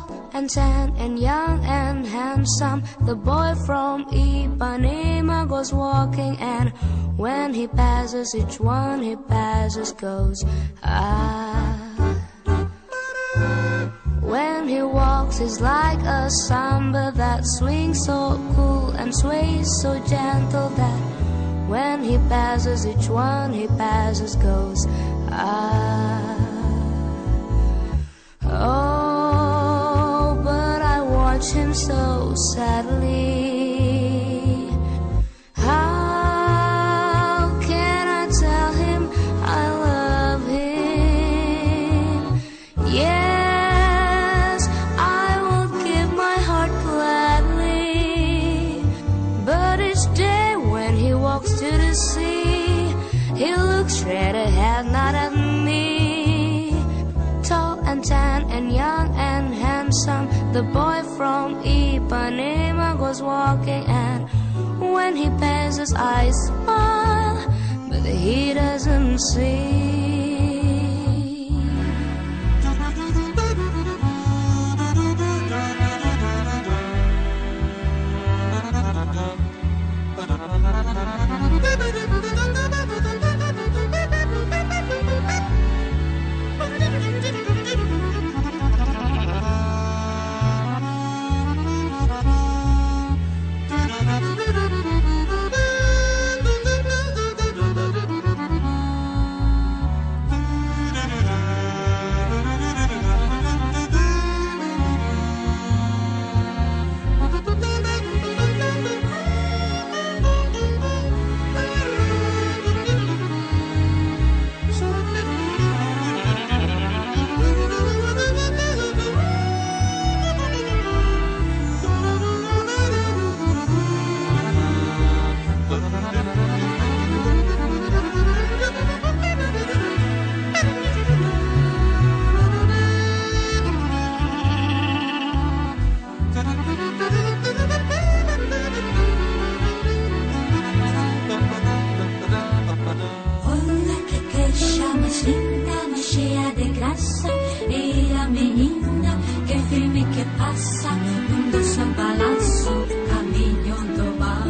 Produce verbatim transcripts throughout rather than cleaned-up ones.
Tall and tan and young and handsome, the boy from Ipanema goes walking, and when he passes, each one he passes goes ah. When he walks, he's like a samba that swings so cool and sways so gentle that when he passes, each one he passes goes ah. Oh, but I watch him so sadly. How can I tell him I love him? Yes, I will give my heart gladly. But each day when he walks to the sea, he looks straight ahead, not at me. Tall and tan and young and handsome, the boy from Ipanema goes walking, and when he passes I smile, but he doesn't see. Cheia de graça, e a menina que firme que passa num doce balanço, caminho do mar.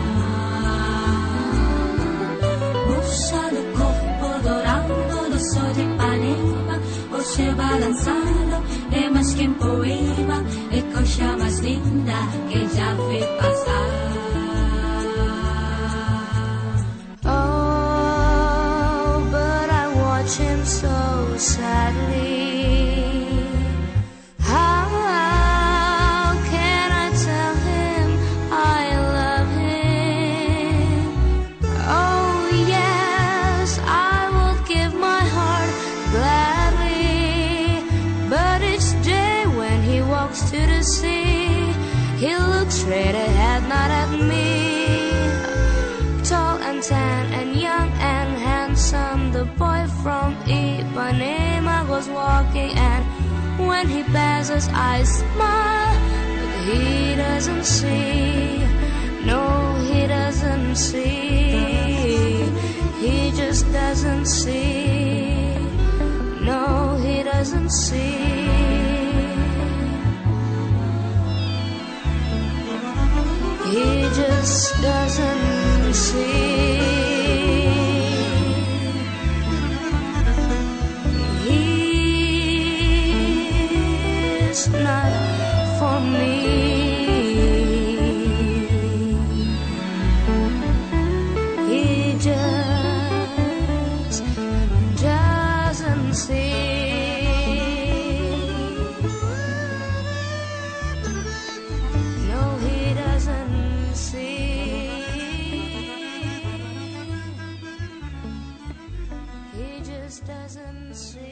Moça do corpo dourado do sol de Ipanema, o seu balançado é mais que um poema, é coisa mais linda que já vi passar. Him so sadly. How can I tell him I love him? Oh yes, I will give my heart gladly. But each day when he walks to the sea, he looks straight ahead, not at me. Tall and tan and young and handsome, the boy from Ipanema goes walking, and when he passes I smile, but he doesn't see. No, he doesn't see. He just doesn't see. No, he doesn't see. He just doesn't see. He's not for me. He just doesn't see. No, he doesn't see. He just doesn't see.